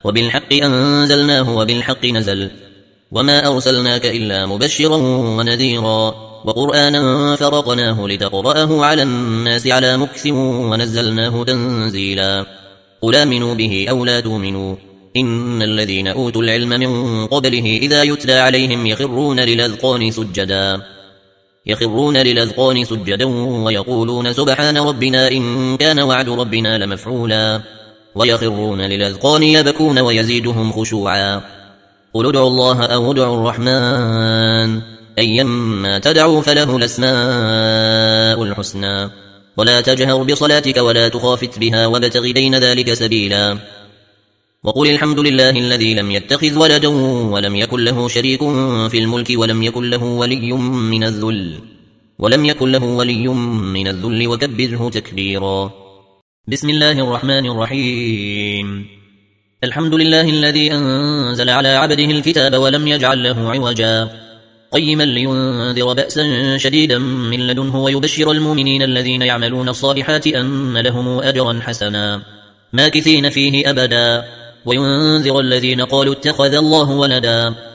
وبالحق أنزلناه وبالحق نزل وما أرسلناك إلا مبشرا ونذيرا وقرآنا فرقناه لتقرأه على الناس على مكث ونزلناه تنزيلا قل آمنوا به أو لا تؤمنوا إن الذين أوتوا العلم من قبله إذا يتلى عليهم يخرون للأذقان سجدا ويقولون سبحان ربنا إن كان وعد ربنا لمفعولا ويخرون للأذقان يبكون ويزيدهم خشوعا قل ادعوا الله أو ادعوا الرحمن أيما تدعوا فله الأسماء الحسنى ولا تجهر بصلاتك ولا تخافت بها وابتغ بين ذلك سبيلا وقل الحمد لله الذي لم يتخذ ولدا ولم يكن له شريك في الملك ولم يكن له ولي من الذل وكبره تكبيرا بسم الله الرحمن الرحيم الحمد لله الذي أنزل على عبده الكتاب ولم يجعل له عوجا قيما لينذر بأسا شديدا من لدنه ويبشر المؤمنين الذين يعملون الصالحات أن لهم أجرا حسنا ماكثين فيه أبدا وينذر الذين قالوا اتخذ الله ولدا